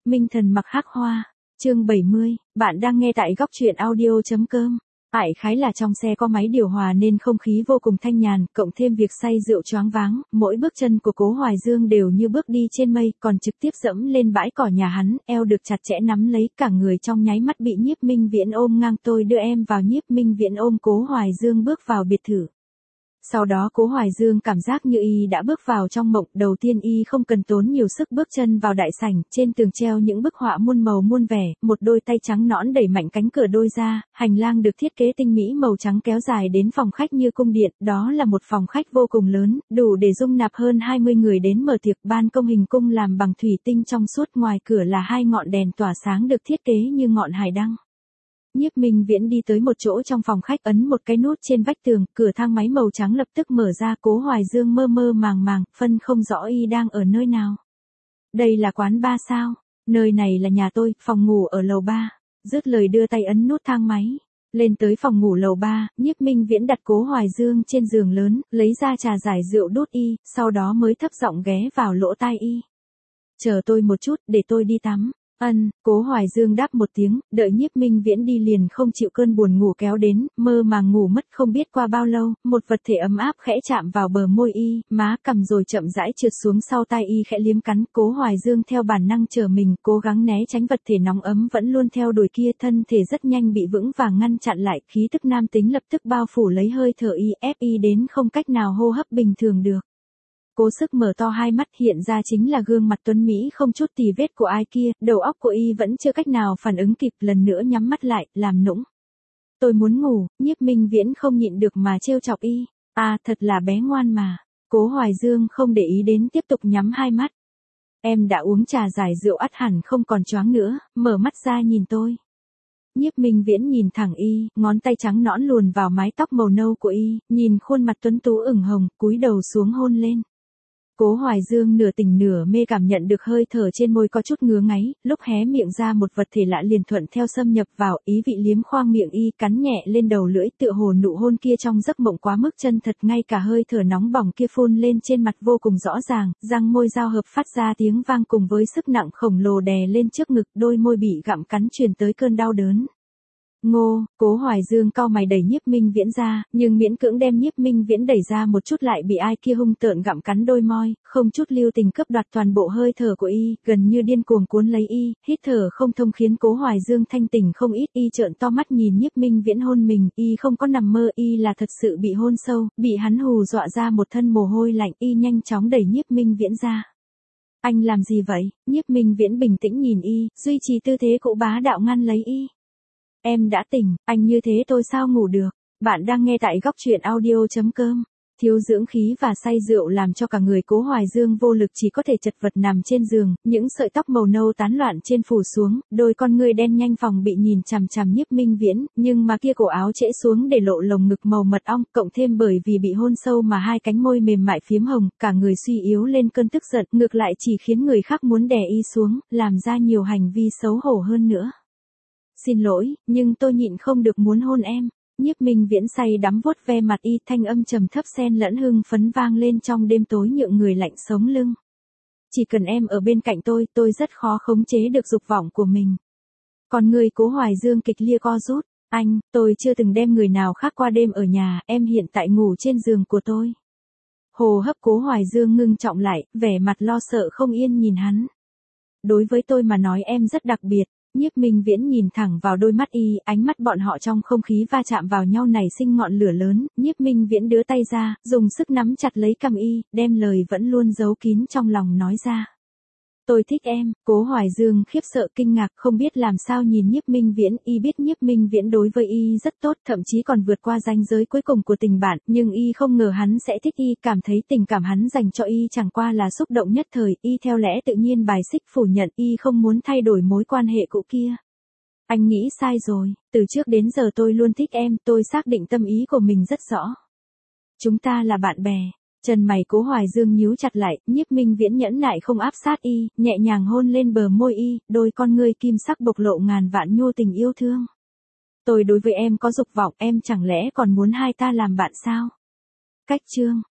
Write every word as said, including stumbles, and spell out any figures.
Minh thần mặc hắc hoa. Chương bảy mươi, bạn đang nghe tại góc truyện audio.com. Ải khái là trong xe có máy điều hòa nên không khí vô cùng thanh nhàn, cộng thêm việc say rượu choáng váng, mỗi bước chân của Cố Hoài Dương đều như bước đi trên mây, còn trực tiếp dẫm lên bãi cỏ nhà hắn, eo được chặt chẽ nắm lấy, cả người trong nháy mắt bị Nhiếp Minh Viễn ôm ngang. Tôi đưa em vào. Nhiếp Minh Viễn ôm Cố Hoài Dương bước vào biệt thự. Sau đó Cố Hoài Dương cảm giác như y đã bước vào trong mộng. Đầu tiên y không cần tốn nhiều sức bước chân vào đại sảnh, trên tường treo những bức họa muôn màu muôn vẻ, một đôi tay trắng nõn đẩy mạnh cánh cửa đôi ra, hành lang được thiết kế tinh mỹ màu trắng kéo dài đến phòng khách như cung điện, đó là một phòng khách vô cùng lớn, đủ để dung nạp hơn hai mươi người đến mở tiệc. Ban công hình cung làm bằng thủy tinh trong suốt, ngoài cửa là hai ngọn đèn tỏa sáng được thiết kế như ngọn hải đăng. Nhiếp Minh Viễn đi tới một chỗ trong phòng khách, ấn một cái nút trên vách tường, cửa thang máy màu trắng lập tức mở ra. Cố Hoài Dương mơ mơ màng màng, phân không rõ y đang ở nơi nào. Đây là quán bar sao? Nơi này là nhà tôi, phòng ngủ ở lầu ba. Dứt lời đưa tay ấn nút thang máy. Lên tới phòng ngủ lầu ba, Nhiếp Minh Viễn đặt Cố Hoài Dương trên giường lớn, lấy ra trà giải rượu đút y, sau đó mới thấp giọng ghé vào lỗ tai y. Chờ tôi một chút, để tôi đi tắm. Ân, Cố Hoài Dương đáp một tiếng, đợi Nhiếp Minh Viễn đi liền không chịu cơn buồn ngủ kéo đến, mơ màng ngủ mất. Không biết qua bao lâu, một vật thể ấm áp khẽ chạm vào bờ môi y, má cằm rồi chậm rãi trượt xuống sau tai y, khẽ liếm cắn. Cố Hoài Dương theo bản năng trở mình, cố gắng né tránh vật thể nóng ấm vẫn luôn theo đuổi kia, thân thể rất nhanh bị vững vàng ngăn chặn lại, khí tức nam tính lập tức bao phủ lấy hơi thở y, ép y đến không cách nào hô hấp bình thường được. Cố sức mở to hai mắt, hiện ra chính là gương mặt tuấn mỹ không chút tì vết của ai kia, đầu óc của y vẫn chưa cách nào phản ứng kịp, lần nữa nhắm mắt lại, làm nũng. Tôi muốn ngủ. Nhiếp Minh Viễn không nhịn được mà trêu chọc y. À, thật là bé ngoan mà. Cố Hoài Dương không để ý đến, tiếp tục nhắm hai mắt. Em đã uống trà giải rượu ắt hẳn không còn choáng nữa, mở mắt ra nhìn tôi. Nhiếp Minh Viễn nhìn thẳng y, ngón tay trắng nõn luồn vào mái tóc màu nâu của y, nhìn khuôn mặt tuấn tú ửng hồng, cúi đầu xuống hôn lên. Cố Hoài Dương nửa tỉnh nửa mê cảm nhận được hơi thở trên môi có chút ngứa ngáy, lúc hé miệng ra một vật thể lạ liền thuận theo xâm nhập vào, ý vị liếm khoang miệng y, cắn nhẹ lên đầu lưỡi, tựa hồ nụ hôn kia trong giấc mộng quá mức chân thật, ngay cả hơi thở nóng bỏng kia phun lên trên mặt vô cùng rõ ràng, răng môi giao hợp phát ra tiếng vang cùng với sức nặng khổng lồ đè lên trước ngực, đôi môi bị gặm cắn truyền tới cơn đau đớn. Ngô, Cố Hoài Dương cau mày đẩy Nhiếp Minh Viễn ra, nhưng miễn cưỡng đem Nhiếp Minh Viễn đẩy ra một chút lại bị ai kia hung tợn gặm cắn đôi môi, không chút lưu tình cướp đoạt toàn bộ hơi thở của y, gần như điên cuồng cuốn lấy y, hít thở không thông khiến Cố Hoài Dương thanh tỉnh không ít. Y trợn to mắt nhìn Nhiếp Minh Viễn hôn mình, y không có nằm mơ, y là thật sự bị hôn sâu, bị hắn hù dọa ra một thân mồ hôi lạnh, y nhanh chóng đẩy Nhiếp Minh Viễn ra. Anh làm gì vậy? Nhiếp Minh Viễn bình tĩnh nhìn y, duy trì tư thế cũ bá đạo ngăn lấy y. Em đã tỉnh, anh như thế tôi sao ngủ được. Bạn đang nghe tại góc truyện audio.com. Thiếu dưỡng khí và say rượu làm cho cả người Cố Hoài Dương vô lực, chỉ có thể chật vật nằm trên giường, những sợi tóc màu nâu tán loạn trên phủ xuống, đôi con ngươi đen nhanh phòng bị nhìn chằm chằm Nhiếp Minh Viễn, nhưng mà kia cổ áo trễ xuống để lộ lồng ngực màu mật ong, cộng thêm bởi vì bị hôn sâu mà hai cánh môi mềm mại phiếm hồng, cả người suy yếu lên cơn tức giận, ngược lại chỉ khiến người khác muốn đè y xuống, làm ra nhiều hành vi xấu hổ hơn nữa. Xin lỗi, nhưng tôi nhịn không được muốn hôn em. Nhiếp Minh Viễn say đắm vuốt ve mặt y, thanh âm trầm thấp xen lẫn hưng phấn vang lên trong đêm tối nhượng người lạnh sống lưng. Chỉ cần em ở bên cạnh tôi, tôi rất khó khống chế được dục vọng của mình. Còn người Cố Hoài Dương kịch liệt co rút. Anh, tôi chưa từng đem người nào khác qua đêm ở nhà, em hiện tại ngủ trên giường của tôi. Hô hấp Cố Hoài Dương ngưng trọng lại, vẻ mặt lo sợ không yên nhìn hắn. Đối với tôi mà nói em rất đặc biệt. Nhiếp Minh Viễn nhìn thẳng vào đôi mắt y, ánh mắt bọn họ trong không khí va chạm vào nhau nảy sinh ngọn lửa lớn. Nhiếp Minh Viễn đưa tay ra, dùng sức nắm chặt lấy cằm y, đem lời vẫn luôn giấu kín trong lòng nói ra. Tôi thích em. Cố Hoài Dương khiếp sợ kinh ngạc không biết làm sao nhìn Nhiếp Minh Viễn, y biết Nhiếp Minh Viễn đối với y rất tốt, thậm chí còn vượt qua ranh giới cuối cùng của tình bạn, nhưng y không ngờ hắn sẽ thích y, cảm thấy tình cảm hắn dành cho y chẳng qua là xúc động nhất thời, y theo lẽ tự nhiên bài xích phủ nhận, y không muốn thay đổi mối quan hệ cũ kia. Anh nghĩ sai rồi, từ trước đến giờ tôi luôn thích em, tôi xác định tâm ý của mình rất rõ. Chúng ta là bạn bè. Chân mày Cố Hoài Dương nhíu chặt lại, Nhiếp Minh Viễn nhẫn nại không áp sát y, nhẹ nhàng hôn lên bờ môi y, đôi con ngươi kim sắc bộc lộ ngàn vạn nhu tình yêu thương. Tôi đối với em có dục vọng, em chẳng lẽ còn muốn hai ta làm bạn sao? Cách chương.